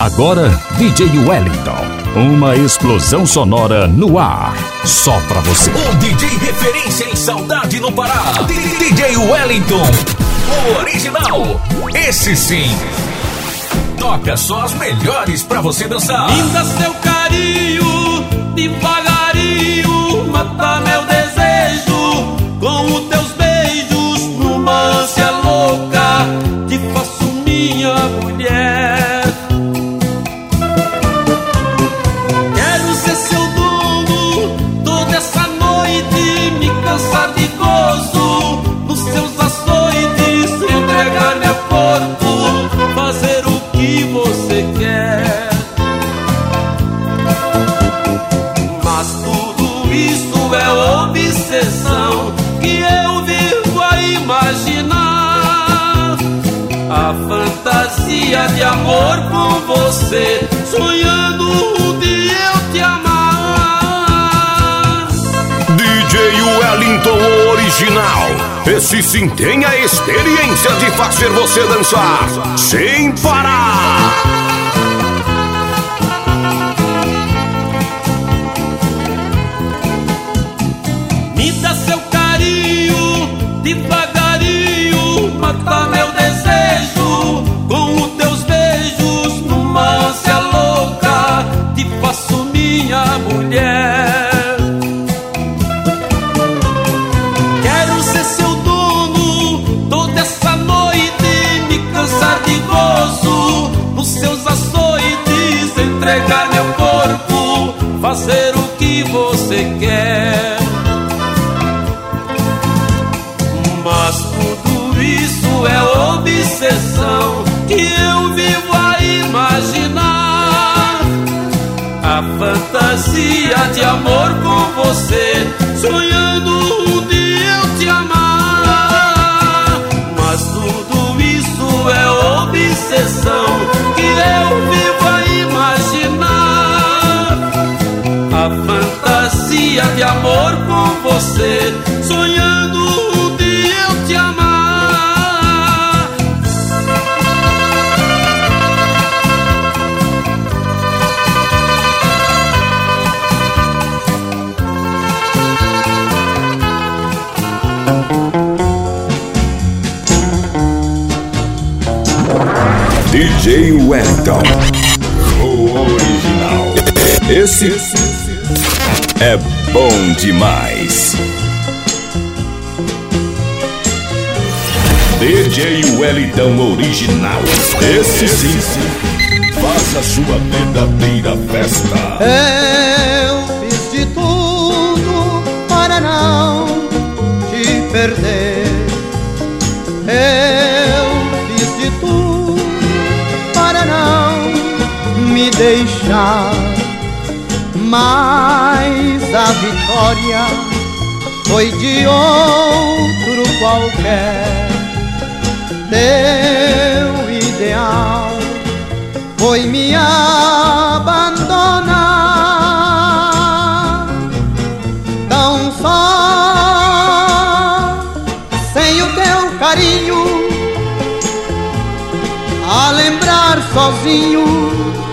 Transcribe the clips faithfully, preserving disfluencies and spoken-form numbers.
Agora, D J Wellington. Uma explosão sonora no ar. Só pra você. O D J referência em saudade no Pará. D J Wellington. O original. Esse sim. Toca só as melhores pra você dançar. Linda seu carinho, devagarinho, mata meu desejo. Com os teus beijos, numa ânsia louca, te faço minha mulher. Quero ser seu dono toda essa noite, me cansar de gozo nos seus açoites, entregar meu corpo, fazer o que você quer. Mas tudo isso é obsessão que eu vivo a imaginar. A fantasia de amor com você, sonhando um dia eu te amar. D J Wellington original. Esse sim tem a experiência de fazer você dançar sem parar. Me dá seu carinho, devagarinho, mata meu desejo. Com os teus beijos, numa ânsia louca, te faço minha mulher. Quero ser seu dono toda essa noite, me cansar de gozo nos seus açoites, entregar meu corpo, fazer o que você quer. Mas tudo isso é obsessão que eu vivo a imaginar. A fantasia de amor com você, sonhando um dia eu te amar. Mas tudo isso é obsessão que eu vivo a imaginar. A fantasia de amor com você, sonhando um dia eu te amar. D J Wellington, o original. Esse é bom demais. D J Wellington original. Esse sim, faz a sua verdadeira festa. Eu fiz de tudo para não te perder. Eu fiz de tudo para não me deixar, mas a vitória foi de outro qualquer. Teu ideal foi me abandonar, tão só, sem o teu carinho, a lembrar sozinho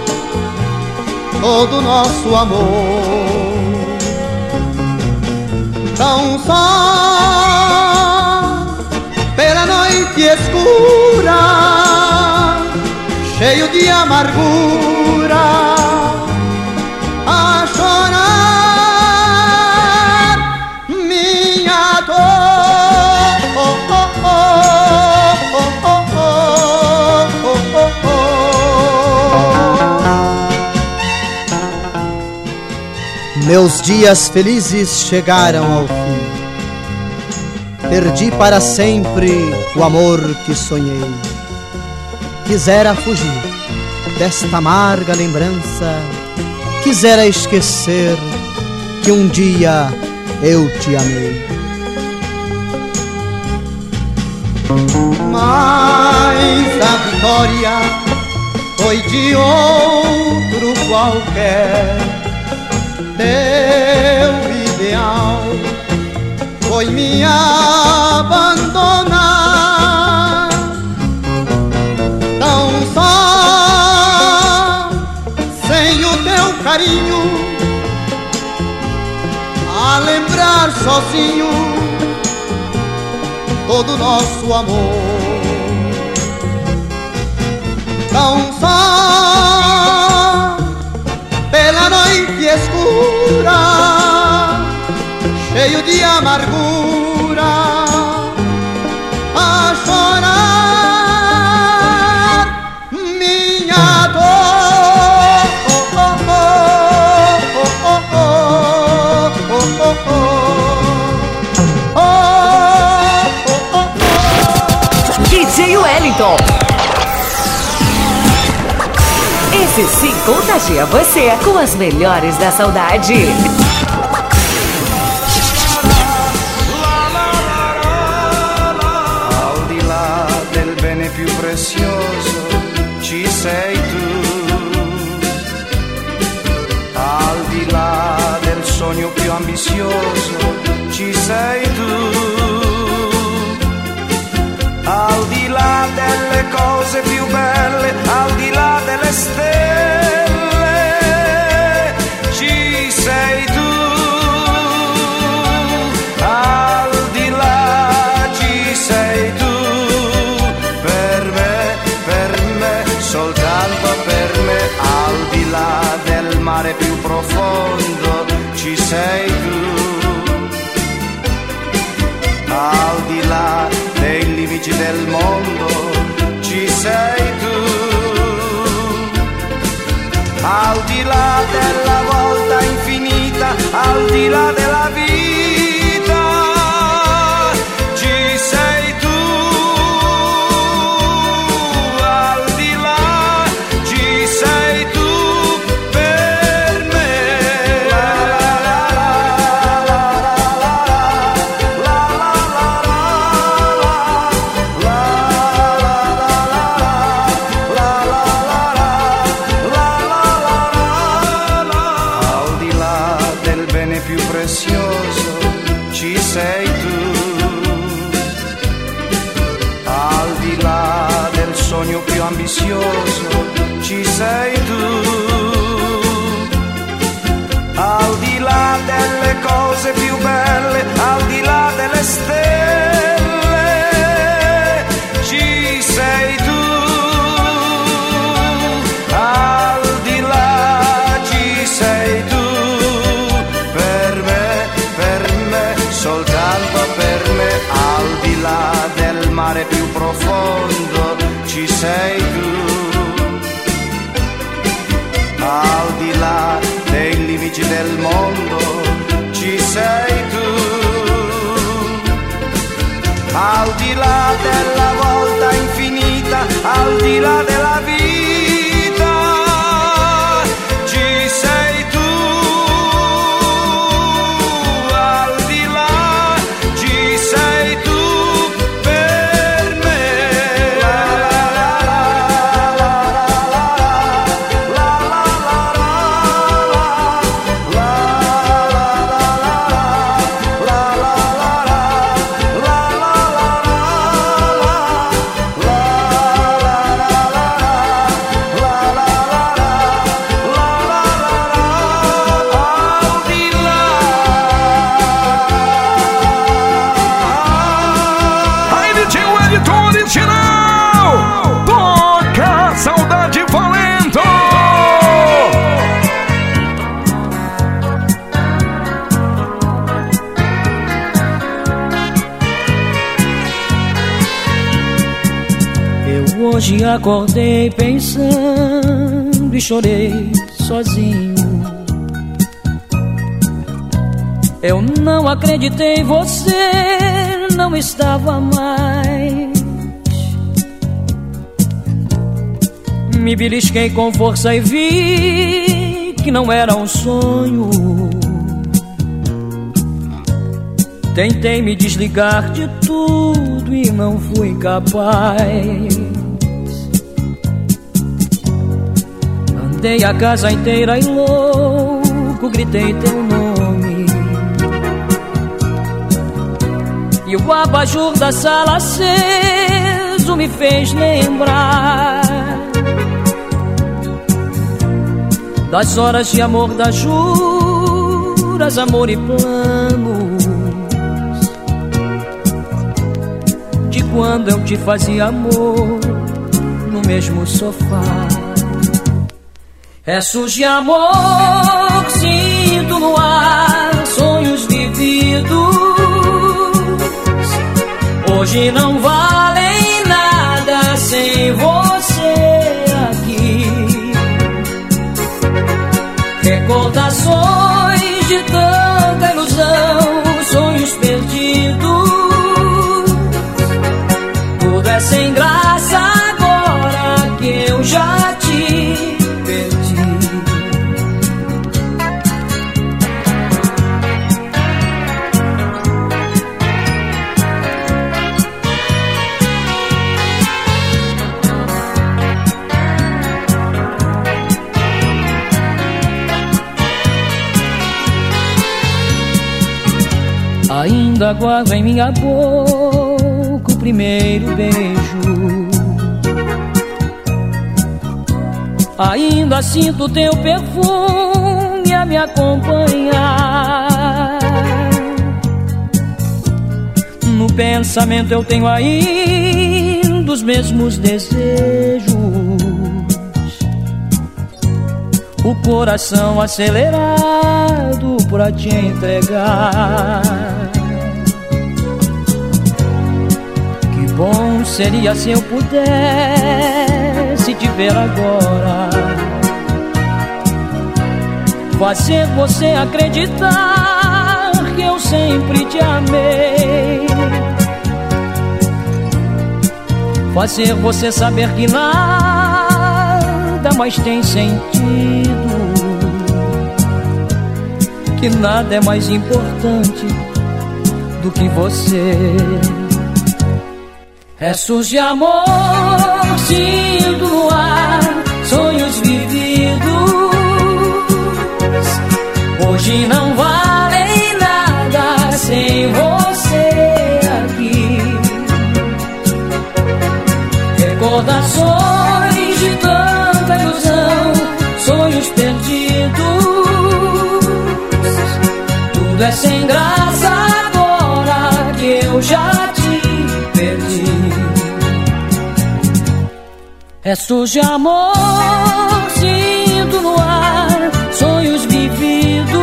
todo nosso amor. Tão só, pela noite escura, cheio de amargura, a chorar minha dor. Oh, oh, oh, oh, oh, oh, oh, oh. Meus dias felizes chegaram ao fim. Perdi para sempre o amor que sonhei. Quisera fugir desta amarga lembrança, quisera esquecer que um dia eu te amei. Mas a vitória foi de outro qualquer. Teu ideal foi me abandonar, tão só, carinho, a lembrar sozinho todo nosso amor. Tão só pela noite escura, cheio de amargura, a chorar minha dor. Oh, oh, oh, oh, oh, oh, oh, oh, oh. D J Wellington. Esse sim contagia você com as melhores da saudade. Al di là del bene più prezioso ci sei tu. Al di là del sogno più ambizioso ci sei tu. Al di là delle cose più belle, al di là delle stelle, ci sei tu. Al di là ci sei tu. Per me, per me, soltanto per me. Al di là del mare più profondo, ci sei tu. Al di là dei limiti del mondo ci sei tu. Al di là della volta infinita, al di là della vita ci sei tu. Al di là ci sei tu per me. Ci sei tu. Al di là del sogno più ambizioso ci sei tu. Al di là delle cose più belle, al di là delle stelle ci sei tu. Al di là ci sei tu. Soltanto per me, al di là del mare più profondo ci sei tu. Al di là dei limiti del mondo ci sei tu. Al di là della volta infinita, al di là della vita ci sei tu. Sei tu per me. Toca Saudade Valendo. Eu hoje acordei pensando e chorei sozinho. Eu não acreditei, você não estava mais. Me belisquei com força e vi que não era um sonho. Tentei me desligar de tudo e não fui capaz. Andei a casa inteira e louco gritei teu nome. E o abajur da sala aceso me fez lembrar das horas de amor, das juras, amor e planos, de quando eu te fazia amor no mesmo sofá. Restos de amor sinto no ar, sonhos vividos hoje não valem nada sem você aqui. Recordações de tanta ilusão, sonhos perdidos, tudo é sem graça agora que eu já te perdi. Ainda guardo em minha boca o primeiro beijo, ainda sinto teu perfume a me acompanhar. No pensamento eu tenho ainda os mesmos desejos, o coração acelerado pra te entregar. Que bom seria se eu pudesse te ver agora, fazer você acreditar que eu sempre te amei, fazer você saber que nada mais tem sentido, que nada é mais importante do que você. Restos de amor sinto no ar, sonhos vividos hoje não valem nada sem você aqui. Recordações de tanta ilusão, sonhos perdidos, tudo é sem graça agora que eu já te perdi. Restos de amor sinto no ar, sonhos vividos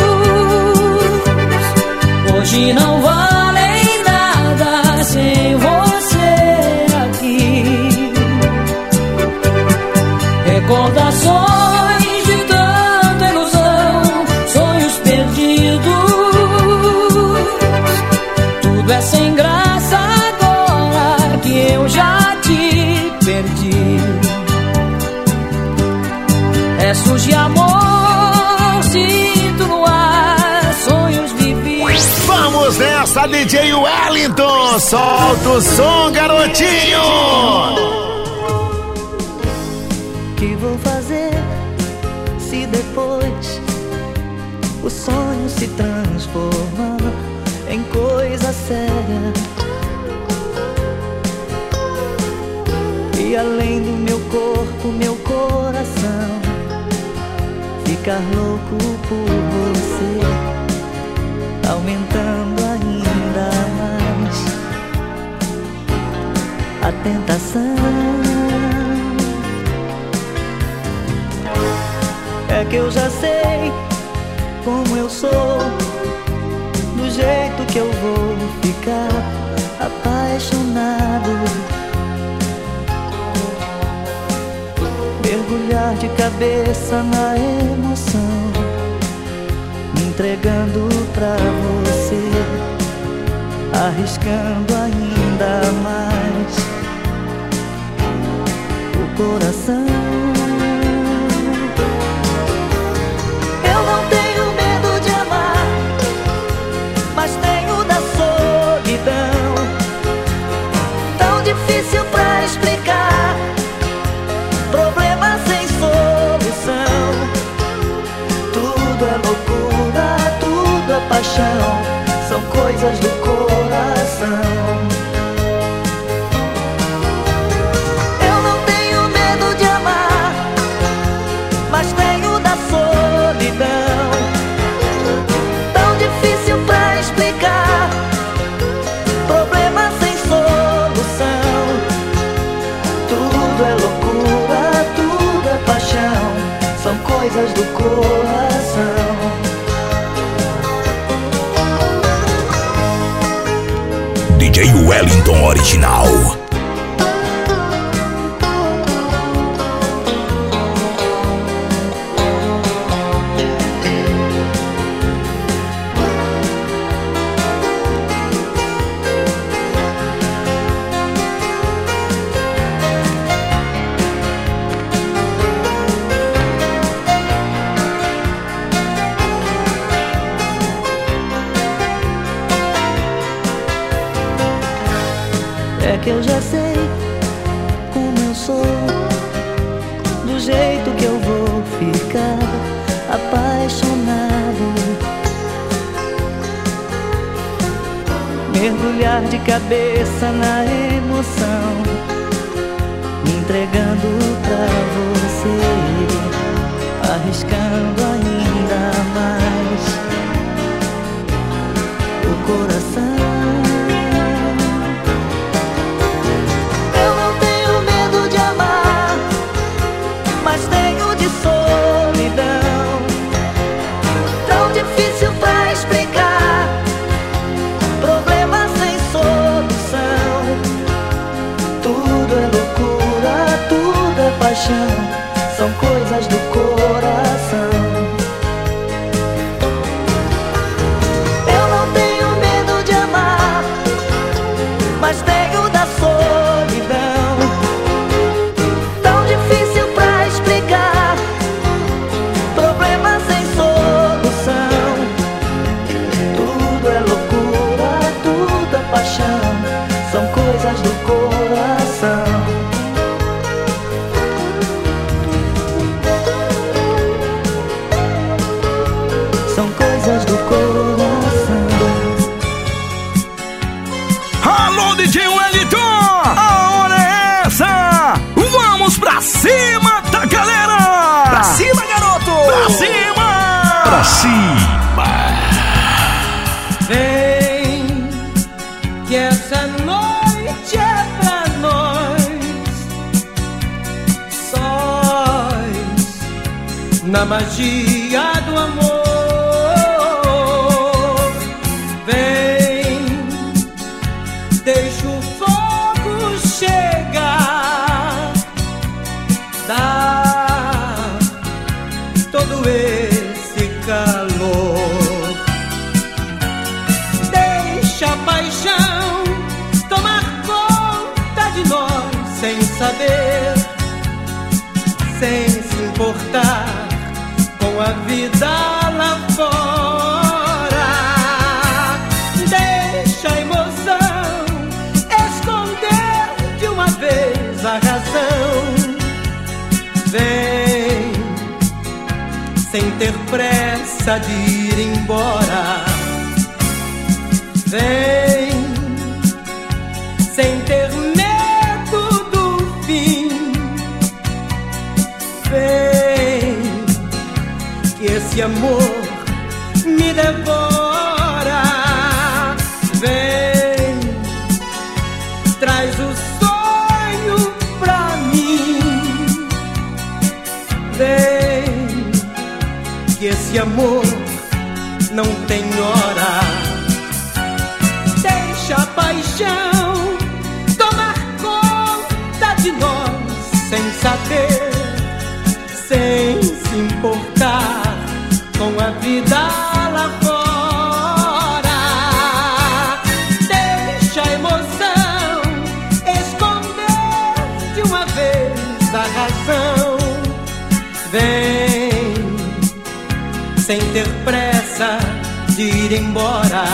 hoje não valem nada sem você aqui. Recordações de tanta ilusão, sonhos perdidos, tudo é sem graça agora que eu já te perdi. Restos de amor sinto no ar, sonhos vividos. Vamos nessa, D J Wellington, solta o som, garotinho. Que vou fazer se depois o sonho se transforma em coisa séria? E além do meu corpo, meu coração ficar louco por você, aumentando ainda mais a tentação. É que eu já sei como eu sou, do jeito que eu vou ficar apaixonado, mergulhar de cabeça na emoção, me entregando pra você, arriscando ainda mais o coração. Eu não tenho medo de amar, mas tenho da solidão, tão difícil pra explicar, problema sem solução. Tudo é loucura, tudo é paixão, são coisas do coração. Eu não tenho medo de amar, mas tenho da coisas do coração. D J Wellington Original. É que eu já sei como eu sou, do jeito que eu vou ficar apaixonado, mergulhar de cabeça na emoção, me entregando pra você, arriscando ainda mais o coração. Mas tenho de solidão, tão difícil pra explicar, problema sem solução. Tudo é loucura, tudo é paixão, são coisas do coração. Eu não tenho medo de amar, mas tenho da solidão. São coisas do coração. São coisas do coração. Alô, D J Wellington! A hora é essa! Vamos pra cima da galera! Pra cima, garoto! Pra cima! Pra cima! Vem, que essa noite é pra nós, sós, na magia do amor. Vem, deixa o fogo chegar, dá todo esse calor. Deixa a paixão tomar conta de nós, sem saber, sem se importar com a vida lá fora. Deixa a emoção esconder de uma vez a razão. Vem, sem ter pressa de ir embora. Vem, sem ter medo do fim. Vem, que esse amor me devora. Vem, traz o sonho pra mim. Vem, que esse amor não tem hora. Deixa a paixão tomar conta de nós, sem saber, sem se importar com a vida lá fora. Deixa a emoção esconder de uma vez a razão. Vem, sem ter pressa de ir embora.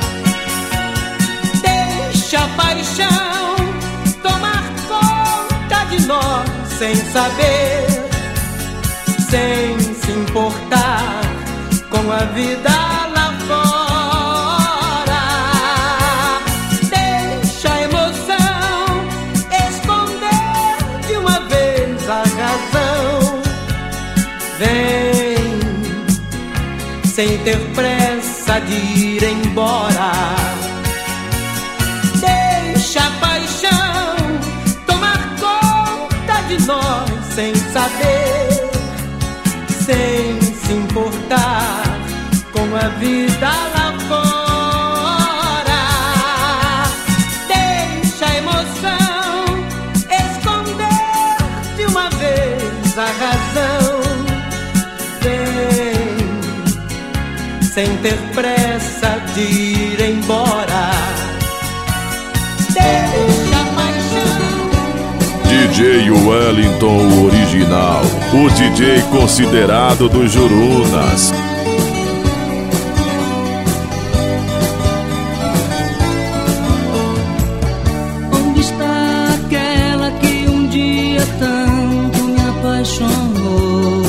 Deixa a paixão tomar conta de nós, sem saber, sem se importar com a vida lá fora. Deixa a emoção esconder de uma vez a razão. Vem, sem ter pressa de ir embora. Deixa a paixão tomar conta de nós, sem saber, sem se importar com a vida lá fora. Deixa a emoção esconder de uma vez a razão. Vem sem ter pressa de ir embora. Deixa a paixão. D J Wellington original, o D J considerado dos Jurunas. Onde está aquela que um dia tanto me apaixonou?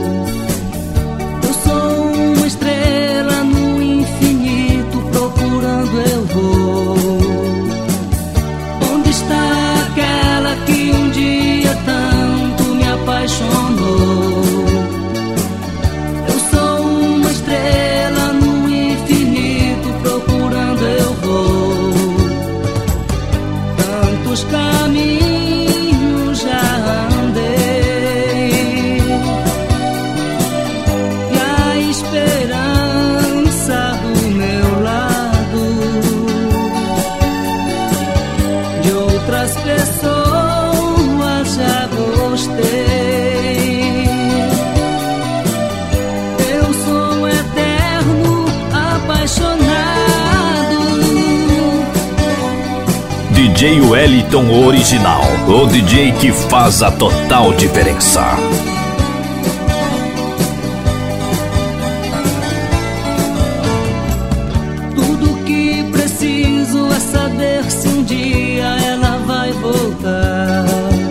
Eu sou uma estrela no infinito, procurando eu vou. Onde está aquela que um dia tanto me apaixonou? Eu sou uma estrela no infinito, procurando eu vou. Tantos caminhos já andei, e a esperança do meu lado, de outras pessoas já gostei. Eu sou um eterno apaixonado. D J Wellington original, o D J que faz a total diferença. Tudo que preciso é saber se um dia ela vai voltar.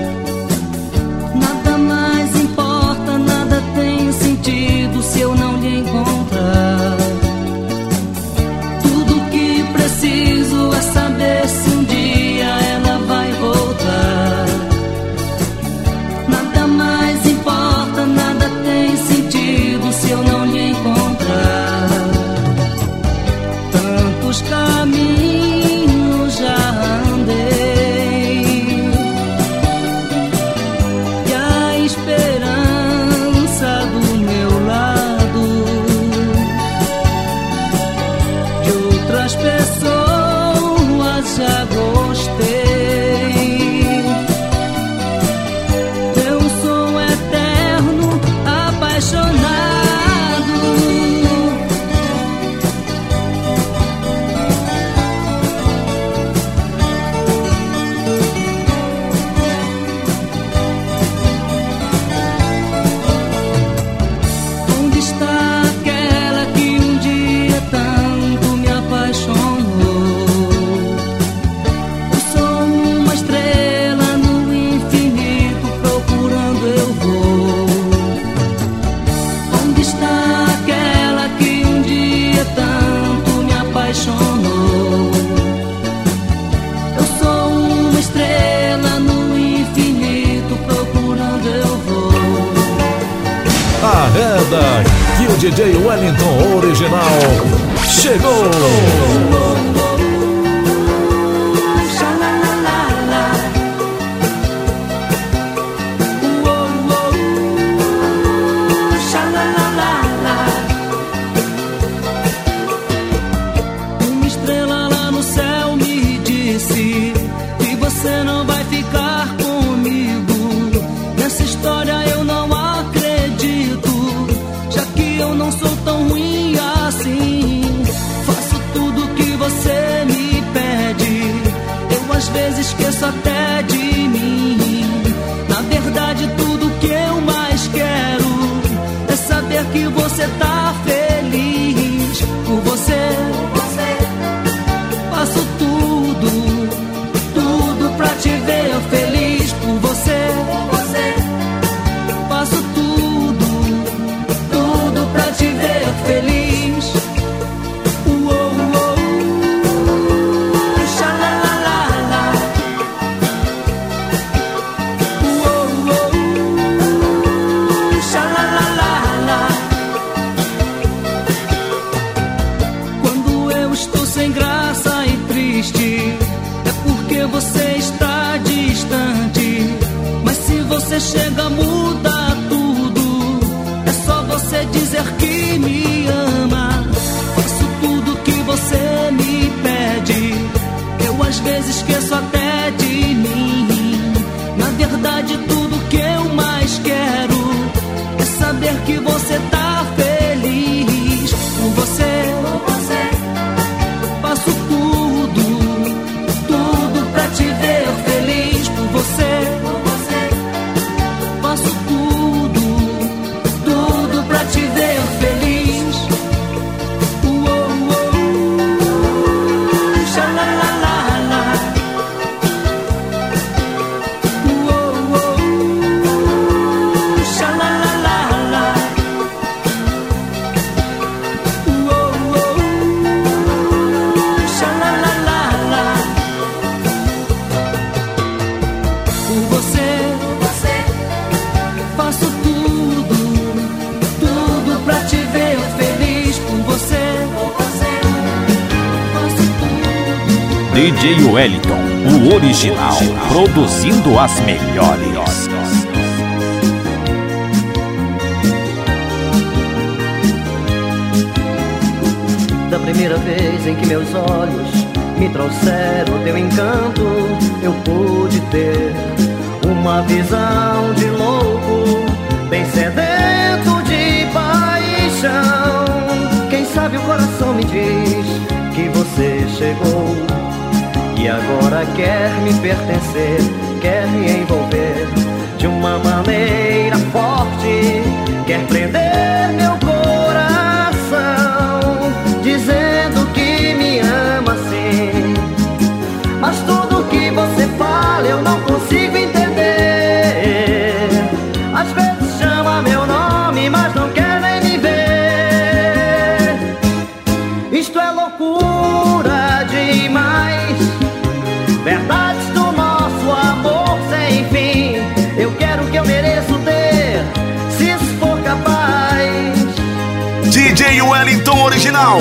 Nada mais importa, nada tem sentido se eu não lhe encontrar. Tudo que preciso é saber se um dia ela vai voltar. Nada mais importa, nada tem sentido se eu não lhe encontrar. Tantos caminhos já andei, e a esperança do meu lado, de outras pessoas já gostei. Eu sou um eterno apaixonado. Onde está aquela que um dia tanto me apaixonou? Eu sou uma estrela no infinito, procurando eu vou. Onde está aquela que um dia tanto me apaixonou? Eu sou uma estrela no infinito, procurando eu vou. Arreda que o D J Wellington original chegou. Uma estrela lá no céu me disse que você não vai ficar comigo. Nessa história eu não acredito, já que eu não sou tão ruim assim. Faço tudo que você me pede, eu às vezes esqueço até de mim. Na verdade tudo que eu mais quero é saber que você tá feliz. Por você, faço tudo, tudo pra te ver feliz. Por você, faço tudo, tudo pra te ver feliz. Uou, uou, xalalalala. Uou, uou, xalalalala. você dizer que me ama. Faço tudo que você me pede. Eu às vezes esqueço até de mim. Na verdade tudo que eu mais quero é saber que você tá feliz. Por você, por você faço tudo, tudo pra te ver feliz. Por você, por você faço tudo, tudo pra te ver feliz. Uou, uou, xalalalala. Uou, uou, xalalalala. Uou, uou, xalalalala. Por você, você faço tudo, tudo pra te ver feliz. Por você, você faço tudo. D J Wellington, o original, produzindo as melhores. Da primeira vez em que meus olhos me trouxeram teu encanto, eu pude ter uma visão de louco, bem sedento de paixão. Quem sabe o coração me diz que você chegou e agora quer me pertencer, quer me envolver de uma maneira forte, quer prender meu coração, dizendo que me ama sim. Mas tudo que você fala eu não consigo entender. Às vezes chama meu nome, mas não quer nem me ver. Isto é loucura demais, verdades do nosso amor sem fim. Eu quero que eu mereço ter, se isso for capaz. D J Wellington original.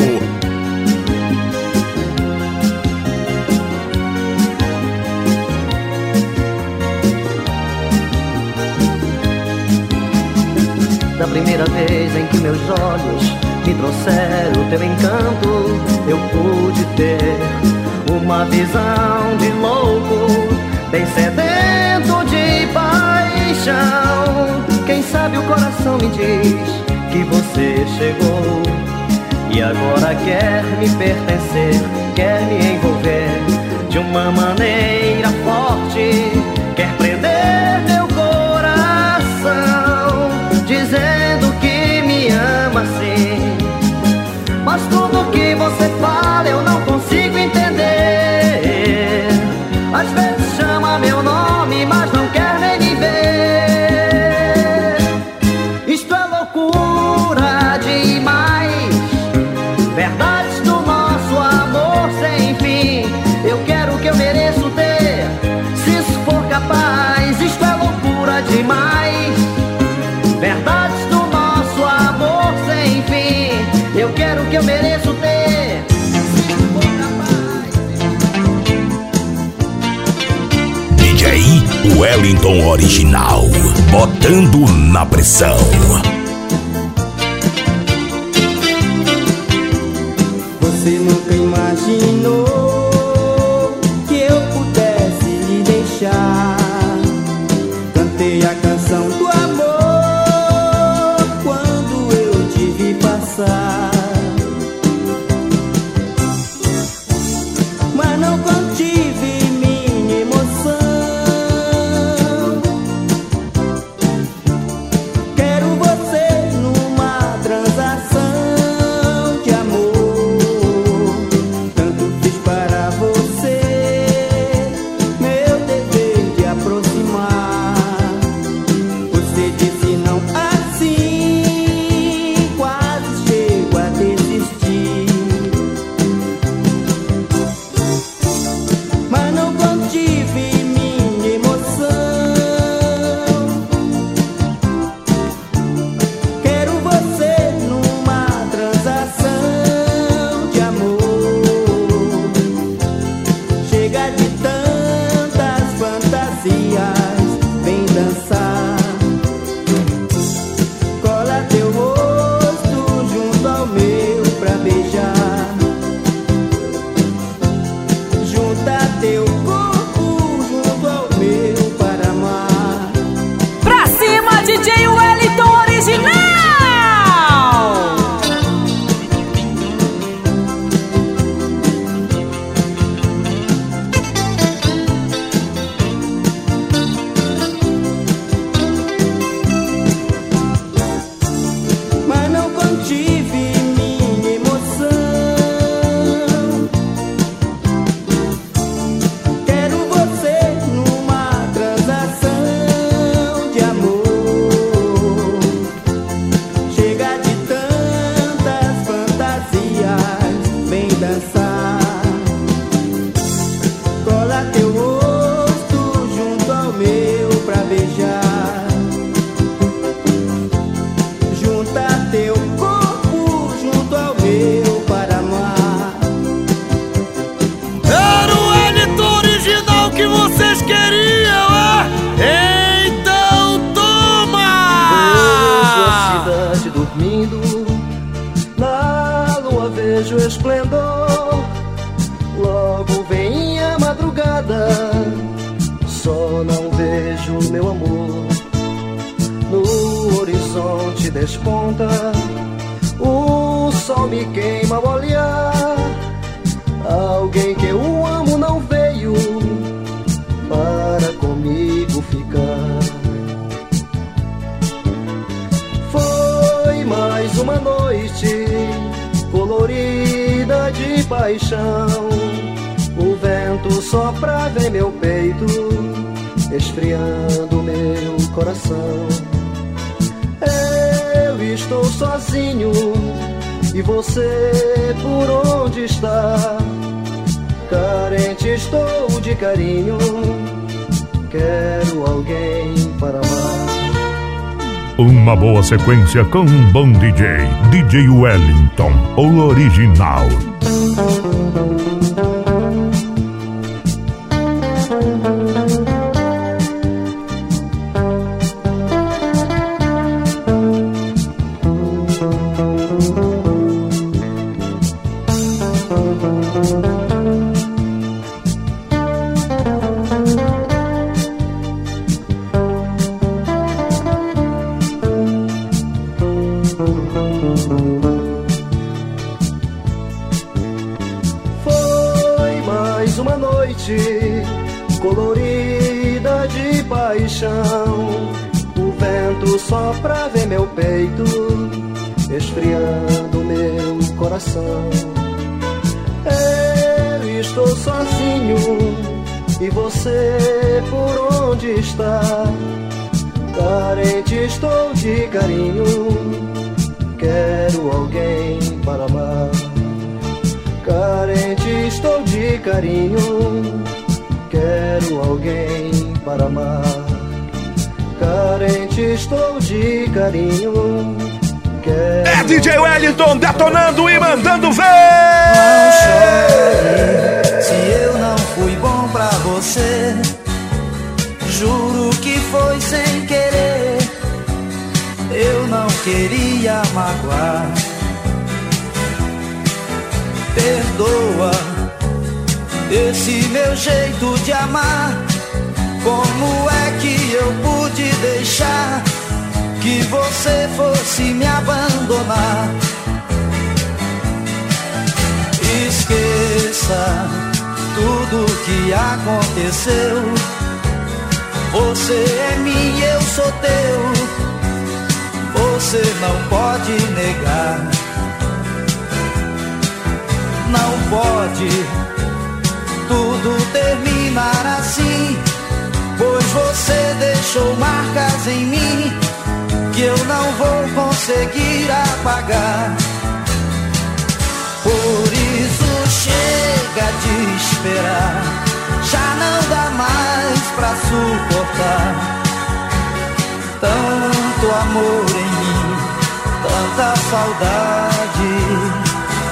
Da primeira vez em que meus olhos me trouxeram teu encanto, eu pude ter uma visão de louco, bem sedento de paixão. Quem sabe o coração me diz que você chegou e agora quer me pertencer, quer me envolver de uma maneira forte, quer prender meu coração, dizendo que me ama sim. Mas tudo que você fala eu não consigo entender. Às vezes chama meu nome, mas não quer nem me ver. Isto é loucura demais, verdades do nosso amor sem fim. Eu quero que eu mereço ter, se isso for capaz. Isto é loucura demais, verdades do nosso amor sem fim. Eu quero que eu mereço ter, se isso for capaz. D J Wellington original, botando na pressão. Você nunca imaginou que eu pudesse lhe deixar. Cantei a canção do amor quando eu te vi passar, mas não contive minha emoção. Quero você dormindo, na lua vejo esplendor. Logo vem a madrugada, só não vejo meu amor. No horizonte desponta, o sol me queima ao olhar. Alguém que eu amo não veio para comigo ficar. Foi mais uma noite colorida de paixão. O vento soprava em meu peito, esfriando meu coração. Eu estou sozinho e você por onde está? Carente estou de carinho, quero alguém para amar. Uma boa sequência com um bom D J, D J Wellington, o original. Foi mais uma noite colorida de paixão. O vento soprava em meu peito, esfriando meu coração. Eu estou sozinho e você por onde está? Carente estou de carinho, quero alguém para amar. Carente estou de carinho, quero alguém para amar. Carente estou de carinho, quero... É D J Wellington detonando e mandando ver! Não chore, se eu não fui bom pra você, juro que foi sem querer. Eu não queria magoar. Perdoa esse meu jeito de amar. Como é que eu pude deixar que você fosse me abandonar? Esqueça tudo que aconteceu. Você é minha, eu sou teu. Você não pode negar. Não pode tudo terminar assim, pois você deixou marcas em mim que eu não vou conseguir apagar. Por isso chega de esperar, já não dá mais pra suportar. Tanto amor em mim, tanta saudade.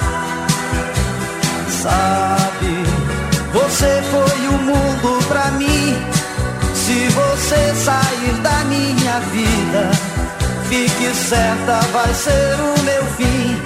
Sabe, você foi o mundo pra mim. Se você sair da minha vida, fique certa, vai ser o meu fim.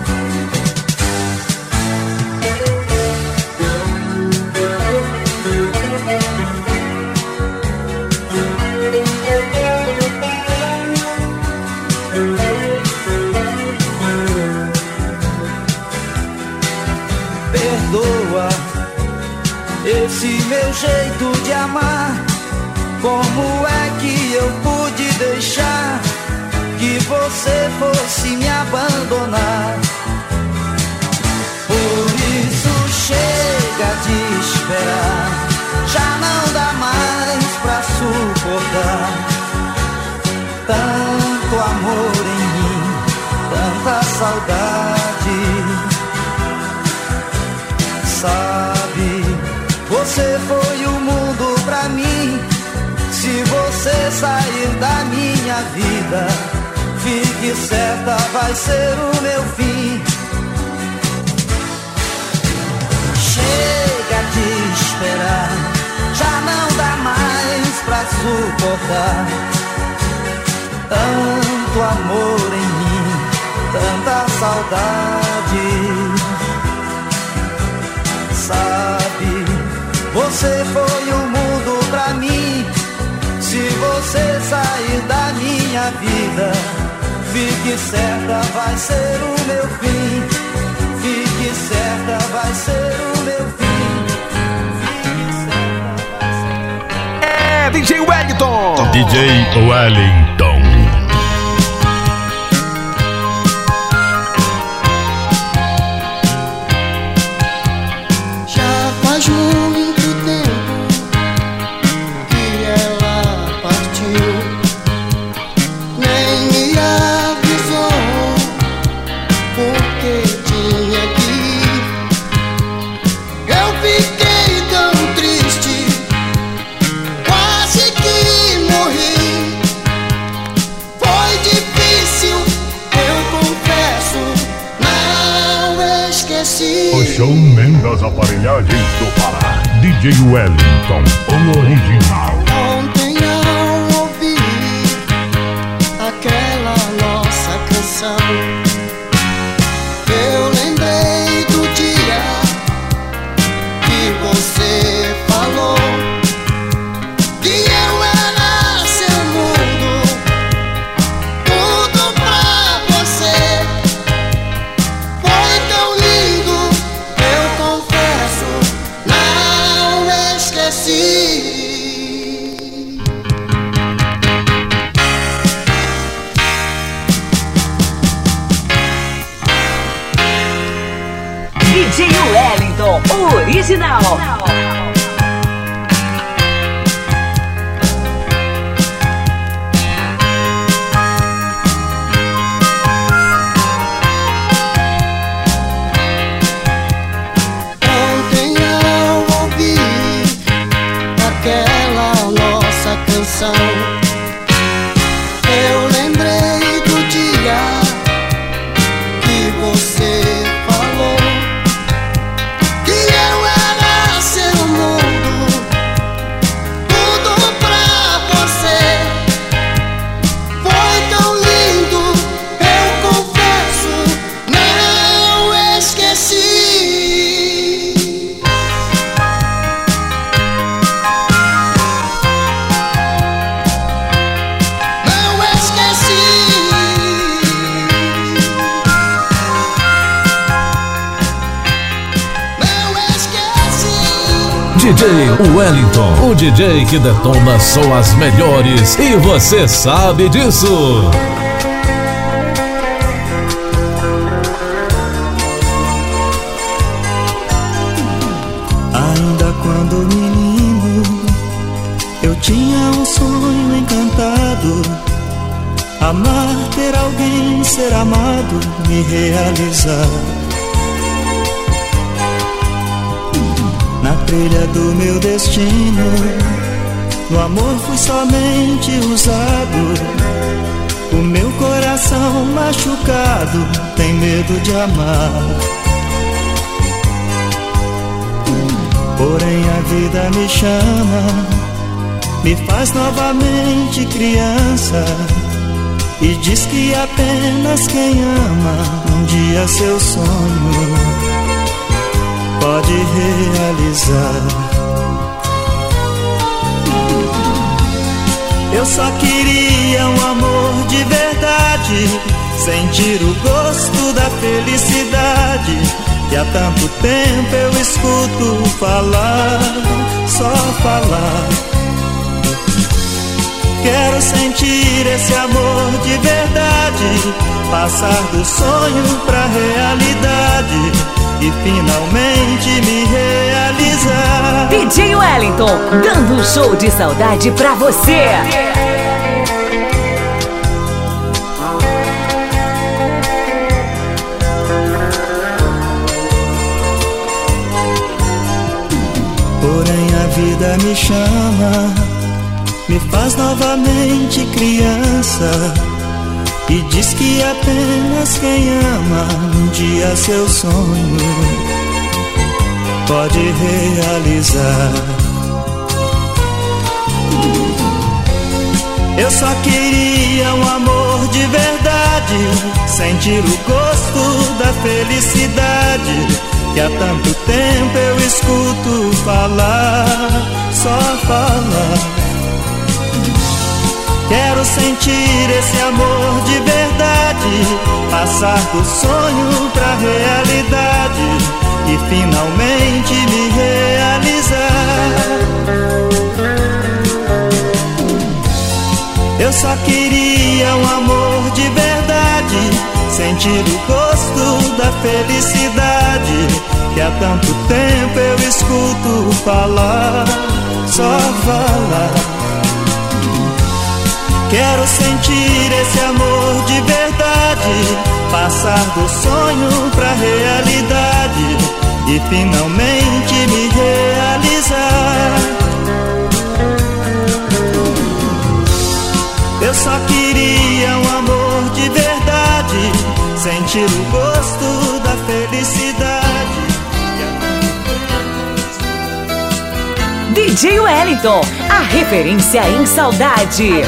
Perdoa esse meu jeito de amar. Como é que eu pude deixar que você fosse me abandonar? Por isso chega de esperar, já não dá mais pra suportar. Tanto amor em mim, tanta saudade. Sabe, você foi o mundo pra mim. Se você sair da minha vida, fique certa, vai ser o meu fim. Chega de esperar, já não dá mais pra suportar. Tanto amor em mim, saudade. Sabe, você foi o mundo pra mim. Se você sair da minha vida, fique certa, vai ser o meu fim. Fique certa, vai ser o meu fim. Fique certa, vai ser... É D J Wellington. D J Wellington. Já faz muito tempo que ela partiu, nem me avisou porque tinha que ir. Eu fiquei tão triste, quase que morri. Foi difícil, eu confesso, não esqueci. O showman das aparelhagens do Pará, D J Wellington, o original. Ontem ao ouvir aquela nossa canção, eu lembrei do dia que você falou que eu era seu mundo, tudo pra você. Foi tão lindo, eu confesso, não esqueci. D J Wellington, o original. Ontem ao ouvir aquela nossa canção, eu lembrei do dia que você falou que eu era seu mundo, tudo pra você. Foi tão lindo, eu confesso, não esqueci. Não esqueci. Não esqueci. D J Wellington, o D J que detona só as melhores e você sabe disso. Ainda quando menino, eu tinha um sonho encantado: amar, ter alguém, ser amado, me realizar. Na trilha do meu destino, no amor fui somente usado. O meu coração machucado tem medo de amar. Porém a vida me chama, me faz novamente criança, e diz que apenas quem ama um dia seu sonho pode realizar. Eu só queria um amor de verdade, sentir o gosto da felicidade, que há tanto tempo eu escuto falar, só falar. Quero sentir esse amor de verdade, passar do sonho pra realidade e finalmente me realizar. D J Wellington, dando um show de saudade pra você. Porém a vida me chama, me faz novamente criança, e diz que apenas quem ama um dia seu sonho pode realizar. Eu só queria um amor amor de verdade, sentir o gosto da felicidade que há tanto tempo eu escuto falar, só falar. Quero sentir esse amor de verdade, passar do sonho pra realidade e finalmente me realizar. Eu só queria um amor de verdade, sentir o gosto da felicidade que há tanto tempo eu escuto falar, só falar. Quero sentir esse amor de verdade, passar do sonho pra realidade e finalmente me realizar. Eu só queria um amor de verdade, sentir o gosto da felicidade. D J Wellington, a referência em saudade.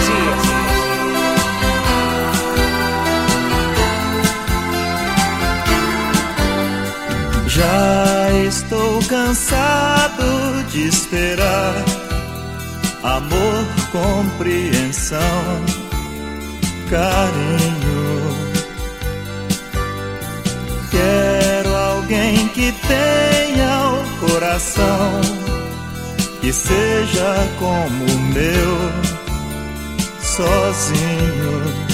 Já estou cansado de esperar amor, compreensão, carinho. Quero alguém que tenha o coração que seja como o meu, sozinho.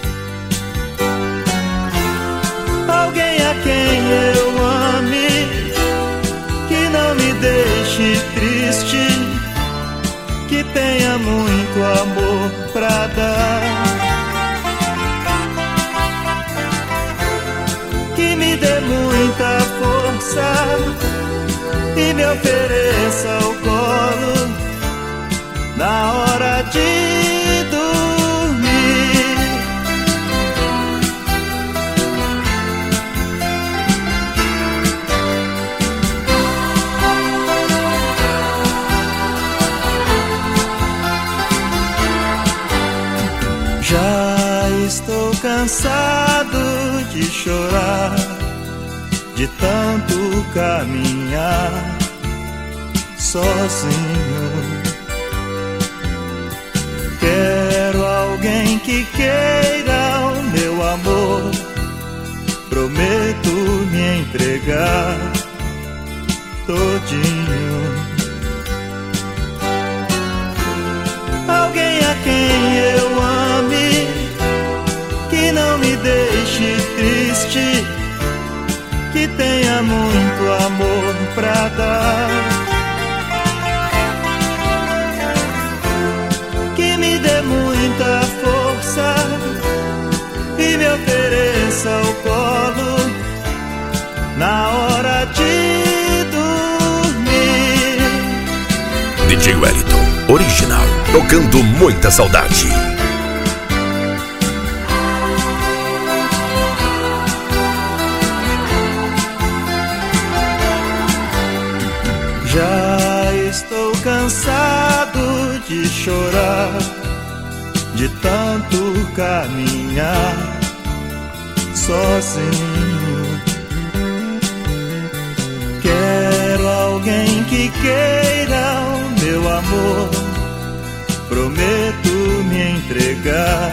Alguém a quem eu ame, que não me deixe triste, que tenha muito amor pra dar, que me dê muita força e me ofereça o colo na hora de dormir. Já estou cansado de chorar, de tanto caminhar sozinho. Quero alguém que queira o meu amor, prometo me entregar todinho. Alguém a quem eu ame, que não me deixe triste, que tenha muito amor pra dar, que me dê muita força e me ofereça o colo na hora de dormir. D J Wellington, original, tocando muita saudade. Já estou cansado de chorar, de tanto caminhar sozinho. Quero alguém que queira o meu amor, prometo me entregar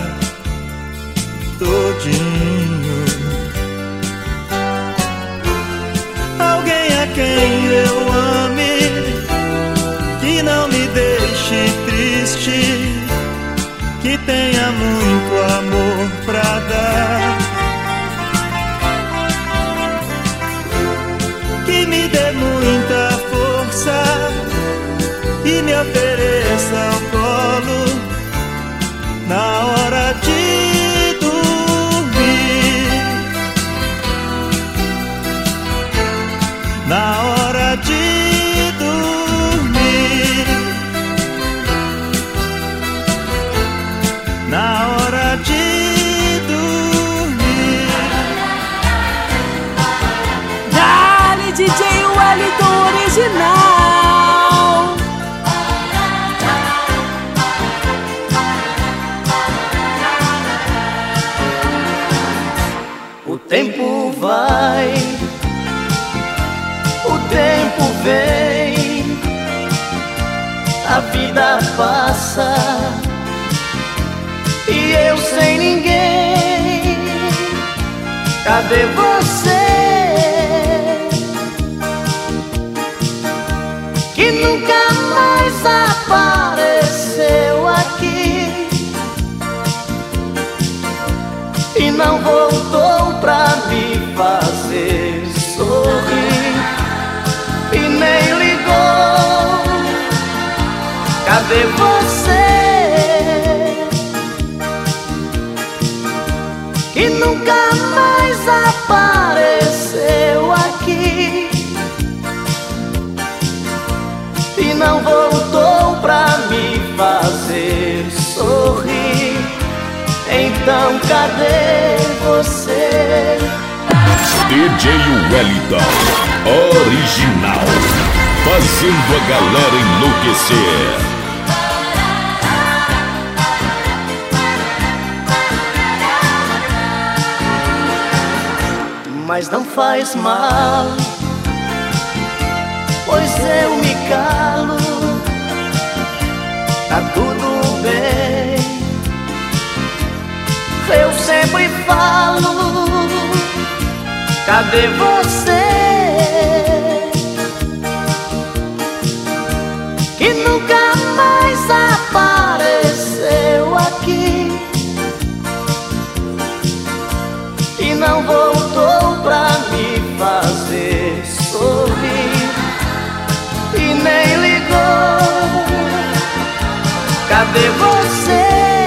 todinho. Alguém a quem eu ame, que não me deixe triste, que tenha muito amor pra dar, que me dê muita força e me ofereça o colo na hora de dormir. tempo vai, o tempo vem, a vida passa e eu sem ninguém. Cadê você que nunca mais apareceu aqui e não voltou pra me fazer sorrir e nem ligou? Cadê você que nunca mais apareceu aqui e não voltou pra me fazer sorrir? Então cadê você? D J Wellington, original, fazendo a galera enlouquecer. Mas não faz mal, pois eu me calo, tá tudo bem. Eu sempre falo, cadê você que nunca mais apareceu aqui e não voltou pra me fazer sorrir e nem ligou? Cadê você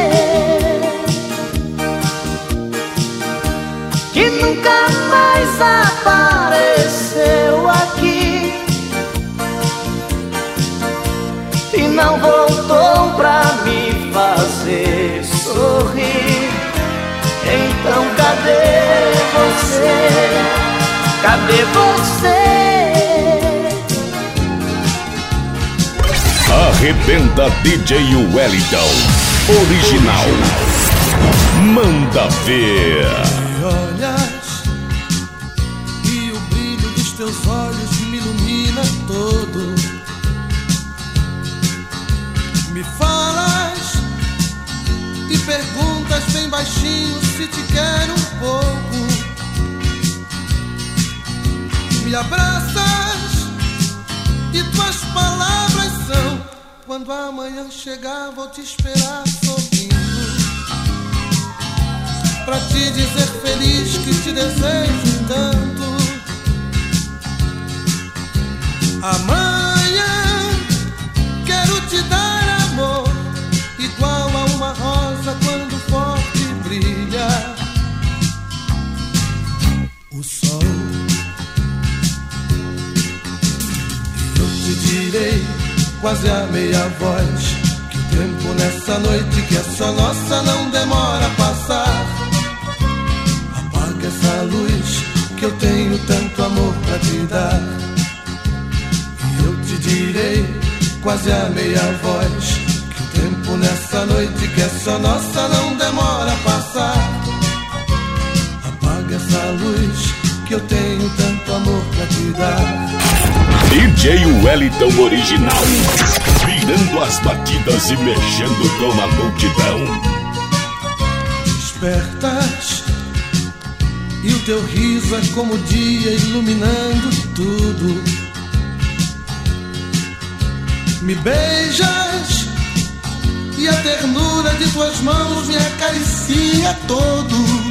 que nunca mais apareceu aqui e não voltou pra me fazer sorrir? Então cadê você? Cadê você? Arrebenta D J Wellington, original. Manda ver. Me olhas e o brilho dos teus olhos me ilumina todo. Me falas e perguntas bem baixinho se te quero um pouco. Me abraças e tuas palavras são: quando amanhã chegar vou te esperar sorrindo, pra te dizer feliz que te desejo tanto. Amanhã quero te dar amor, igual a uma rosa quando forte brilha o sol. E eu te direi, quase a meia voz, que o tempo nessa noite que é só nossa não demora a passar. Apaga essa luz que eu tenho tanto amor pra te dar. E eu te direi, quase a meia voz, que o tempo nessa noite que é só nossa não demora a passar. Apaga essa luz que eu tenho tanto amor pra te dar. D J Wellington original, virando as batidas e mexendo com a multidão. Despertas e o teu riso é como o dia iluminando tudo. Me beijas e a ternura de tuas mãos me acaricia todo.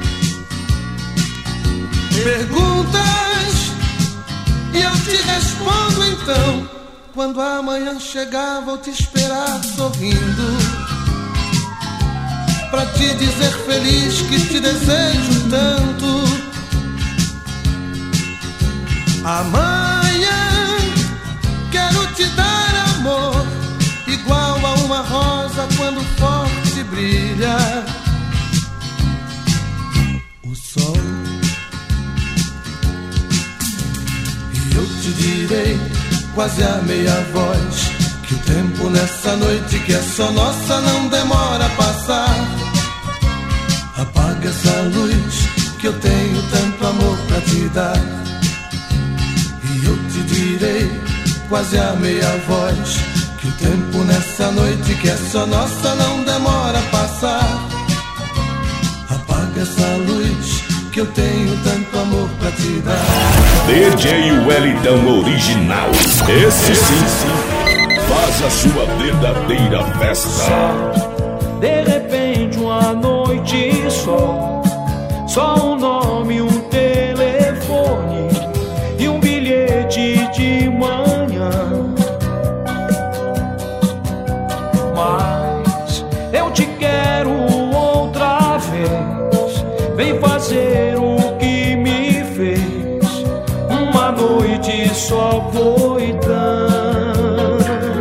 Perguntas e eu te respondo então: quando amanhã chegar vou te esperar sorrindo, pra te dizer feliz que te desejo tanto. Amanhã quero te dar amor, igual a uma rosa quando forte brilha o sol. E eu te direi, quase a meia voz, que o tempo nessa noite que é só nossa não demora a passar. Apaga essa luz que eu tenho quase a meia voz, que o tempo nessa noite que é só nossa não demora a passar. Apaga essa luz que eu tenho tanto amor pra te dar. D J Wellington Original. Esse sim, sim, faz a sua verdadeira festa. De repente uma noite só, só um nome, um telefone e um bilhete de manhã. Mas eu te quero outra vez, vem fazer o que me fez. Uma noite só foi dando.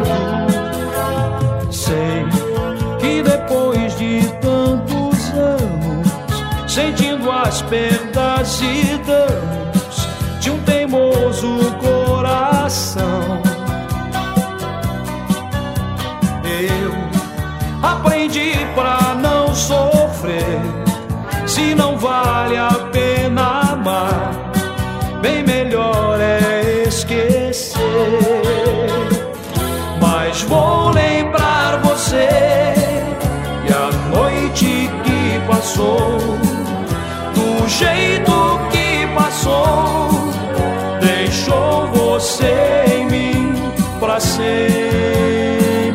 Sei que depois de tantos anos, sentindo as perdas e danos de um teimoso coração, eu aprendi pra não sofrer. Se não vale a pena amar, bem melhor é esquecer. Mas vou lembrar você e a noite que passou, do jeito que passou, deixou você em mim pra sempre.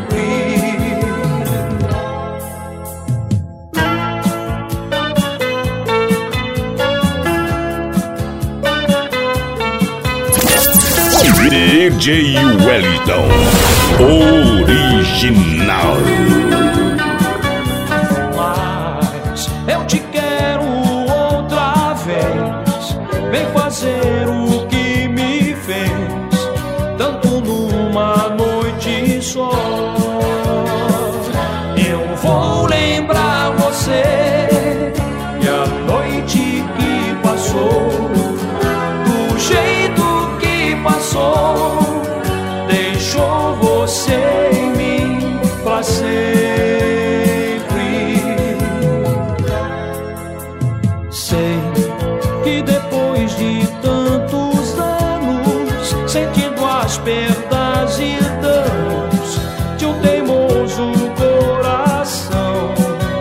D J Wellington Original. Mas eu te quero outra vez, vem fazer o que me fez, tanto numa noite só. Eu vou lembrar você e a noite que passou, do jeito que passou, deixou você em mim pra sempre. Sei que depois de tantos anos, sentindo as perdas e danos de um teimoso coração,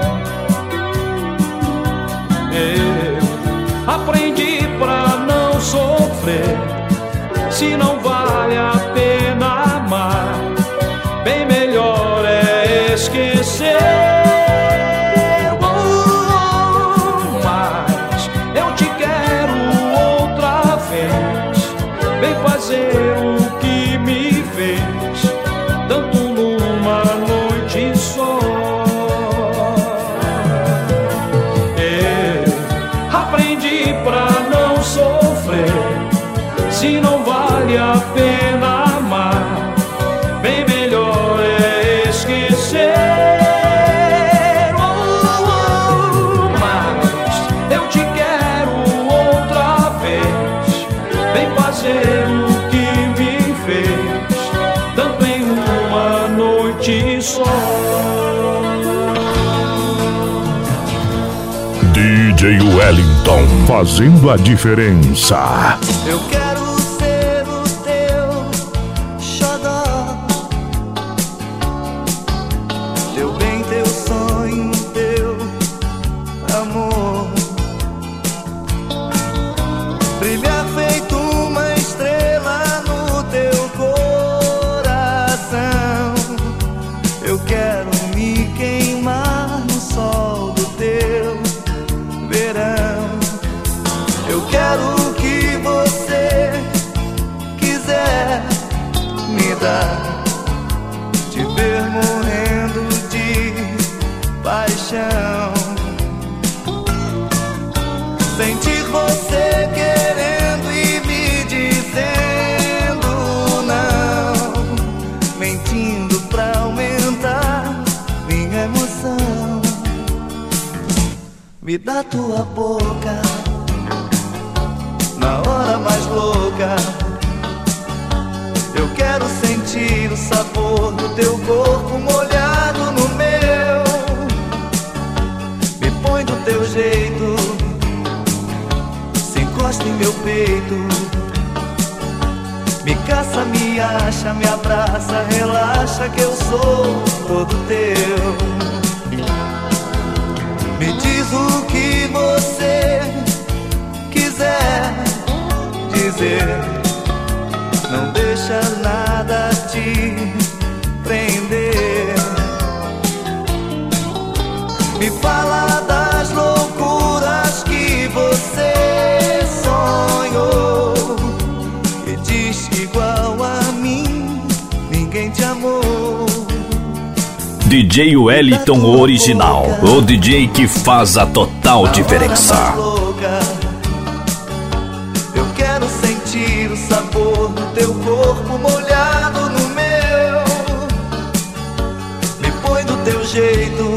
eu aprendi pra não sofrer. Se não vale a pena amar, bem melhor é esquecer. Oh, mas eu te quero outra vez, vem fazer o que me fez, tanto numa noite só. Eu aprendi pra não sofrer. Se não vale a pena amar, bem melhor é esquecer. Oh, oh, mas eu te quero outra vez, vem fazer o que me fez, tanto em uma noite só. D J Wellington fazendo a diferença. Eu quero ser o teu xodó, teu bem, teu sonho, teu amor, brilhar feito uma estrela no teu coração. Eu quero me queimar no sol do teu verão. Eu quero que você quiser me dar, te ver morrendo de paixão, sentir você querendo e me dizendo não, mentindo pra aumentar minha emoção. Me dá tua boca na hora mais louca. Eu quero sentir o sabor do teu corpo molhado no meu. Me põe do teu jeito, se encosta em meu peito. Me caça, me acha, me abraça, relaxa que eu sou todo teu. Me diz o que você quiser dizer, não deixa nada te prender. Me fala das loucuras que você sonhou e diz que igual a mim ninguém te amou. D J Wellington Original, o D J que faz a total diferença. Eu quero sentir o sabor do teu corpo molhado no meu. Me põe do teu jeito,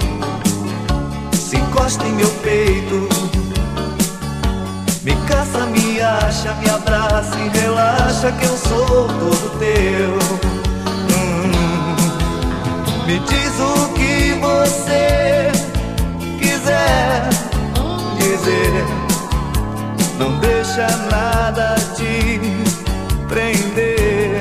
se encosta em meu peito. Me caça, me acha, me abraça e relaxa que eu sou todo teu. Me diz o que você quiser dizer, não deixa nada te prender.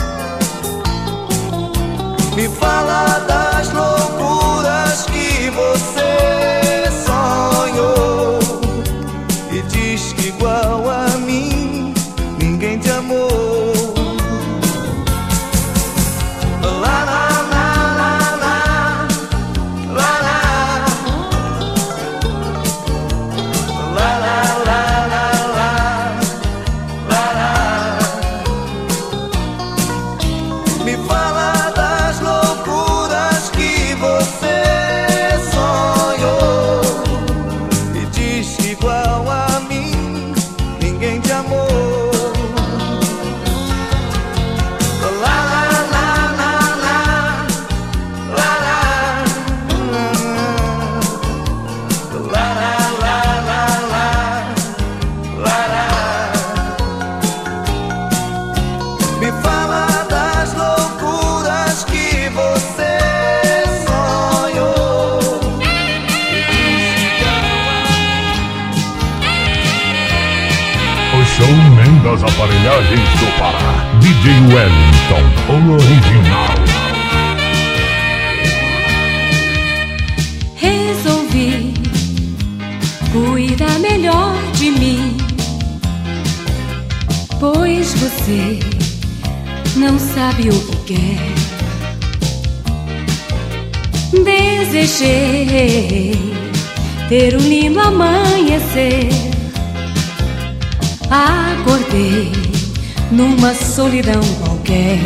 Me fala das loucuras que você sonhou e diz que igual a mim ninguém te amou. Lá, lá. Das aparelhagens do Pará, D J Wellington, o original. Resolvi cuidar melhor de mim, pois você não sabe o que quer. Desejei ter um lindo amanhecer. Acordei numa solidão qualquer.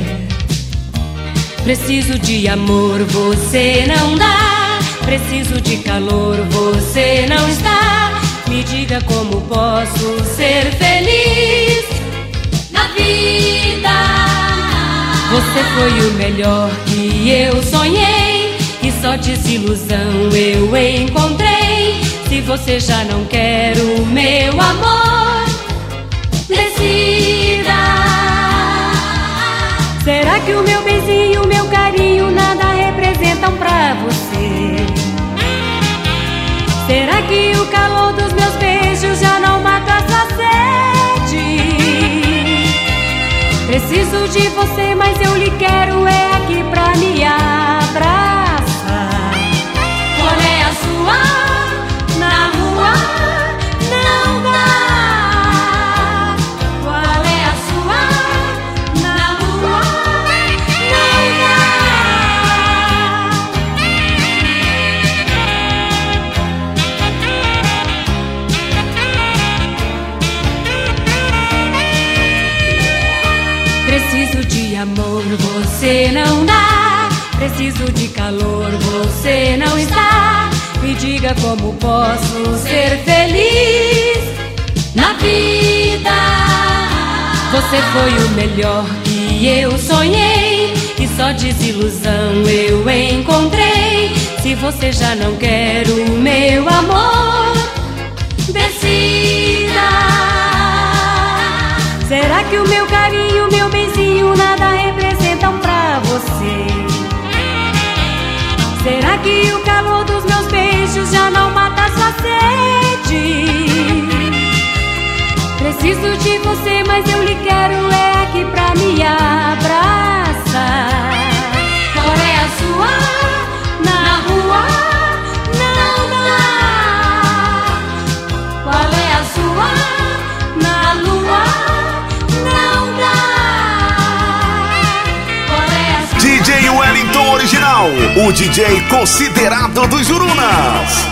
Preciso de amor, você não dá. Preciso de calor, você não está. Me diga como posso ser feliz na vida. Você foi o melhor que eu sonhei e só desilusão eu encontrei. Se você já não quer o meu amor, decida. Será que o meu beijinho, o meu carinho nada representam pra você? Será que o calor dos meus beijos já não mata sua sede? Preciso de você, mas eu lhe quero é aqui pra me abraçar. Qual é a sua? Na rua não dá. Qual é a sua? Na rua não dá. Preciso de amor, você não dá. Preciso de calor, você não está. Me diga como posso ser feliz na vida. Você foi o melhor que eu sonhei e só desilusão eu encontrei. Se você já não quer o meu amor, decida. Será que o meu carinho, o meu beijinho nada representam pra você? Será que o calor dos meus beijos já não mata sua sede? Preciso de você, mas eu lhe quero é original, o D J considerado dos Jurunas.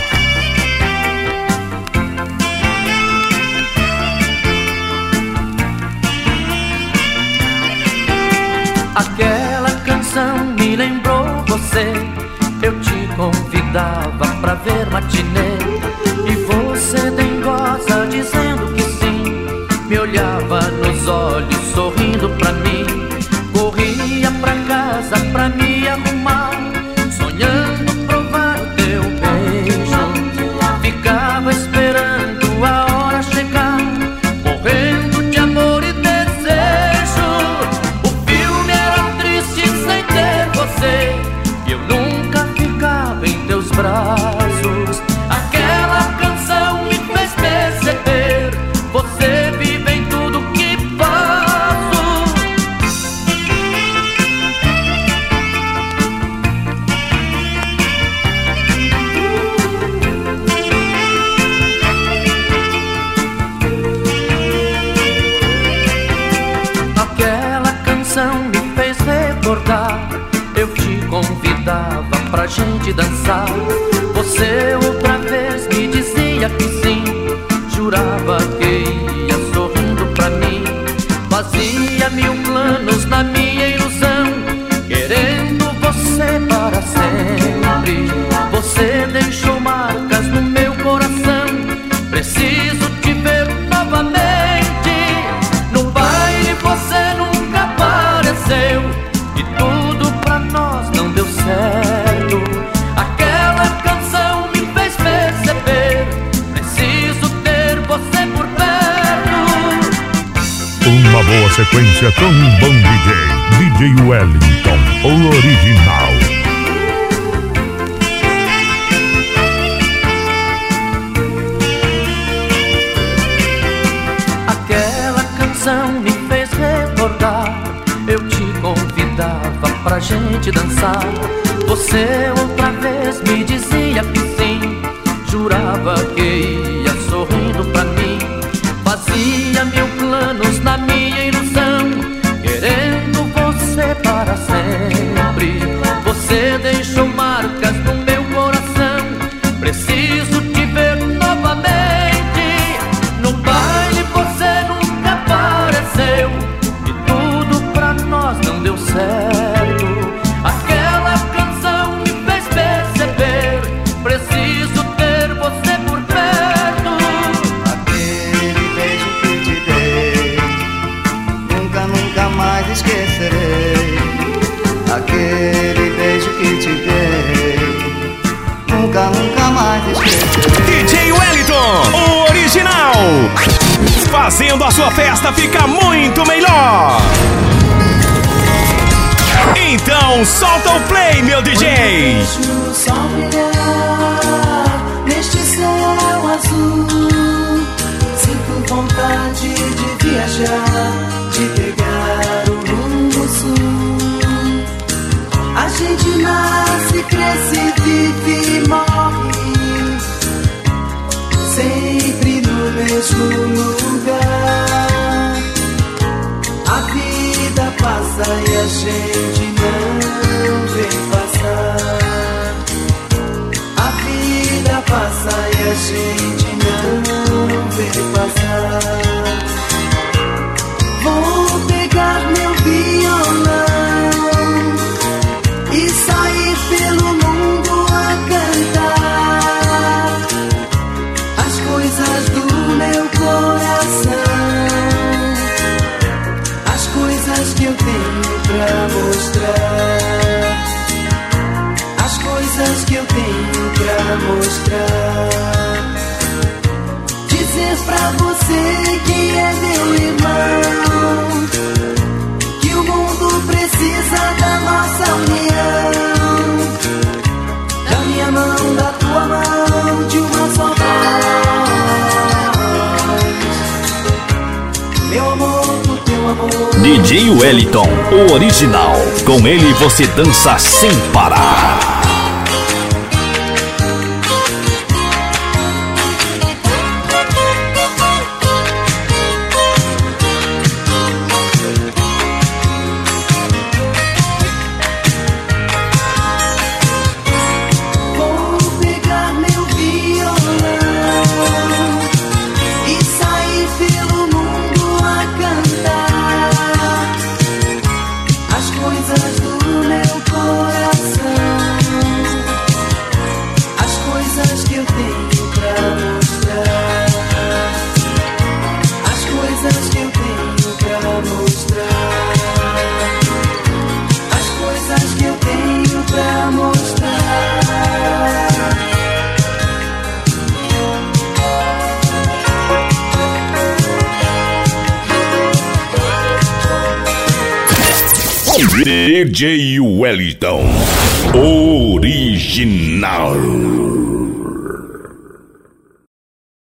Aquela canção me lembrou você. Eu te convidava pra ver matinê e você dengosa dizendo que sim. Me olhava nos olhos sorrindo pra mim. Corria pra casa pra me arrumar, sonhando provar o teu beijo. Ficava esperando a hora chegar, morrendo de amor e desejo. O filme era triste sem ter você, e eu nunca ficava em teus braços. Aquela canção me fez perceber, você vive em tudo que faço. Aquela canção me fez recordar, eu te convidava pra gente dançar. Você outra vez me dizia que sim, jurava que ia sorrindo pra mim. Fazia mil planos na minha ilusão, querendo você para sempre. Você deixou marcas no meu coração, preciso te ver novamente. No baile você nunca apareceu, e tudo pra nós não deu certo. Aquela canção me fez perceber, preciso ter você por perto. Uma boa sequência com um bom D J. D J Wellington, o original. Aquela canção me fez recordar, eu te convidava pra gente dançar. Você outra vez me dizia que sim, jurava que ia sorrindo pra mim. Fazia mil planos na minha ilusão, querendo você para sempre. Você deixou marcas no meu coração, preciso te ver novamente. No baile você nunca apareceu, e tudo pra nós não deu certo. Aquela canção me fez perceber, preciso ter você por perto. Aquele beijo que te dei, nunca, nunca mais esquecerei. Aquele beijo que te dei, nunca, nunca mais esquecerei. D J Wellington, o original, fazendo a sua festa ficar muito melhor. Então solta o play, meu D J. Deixa o sol brilhar neste céu azul. Sinto vontade de viajar, de pegar o rumo sul. A gente nasce, cresce, vive e morre, sempre no mesmo lugar. A vida passa e a gente não vem passar. A vida passa e a gente não vem passar. Vou pegar meu violão e sair pelo mundo a cantar as coisas do meu coração, as coisas que eu tenho pra mostrar, as coisas que eu tenho pra mostrar. Dizer pra você que é meu irmão, que o mundo precisa da nossa união, da minha mão, da tua mão, de uma só voz. Meu amor, do teu amor. D J Wellington, o original. Com ele você dança sem parar. D J Wellington Original.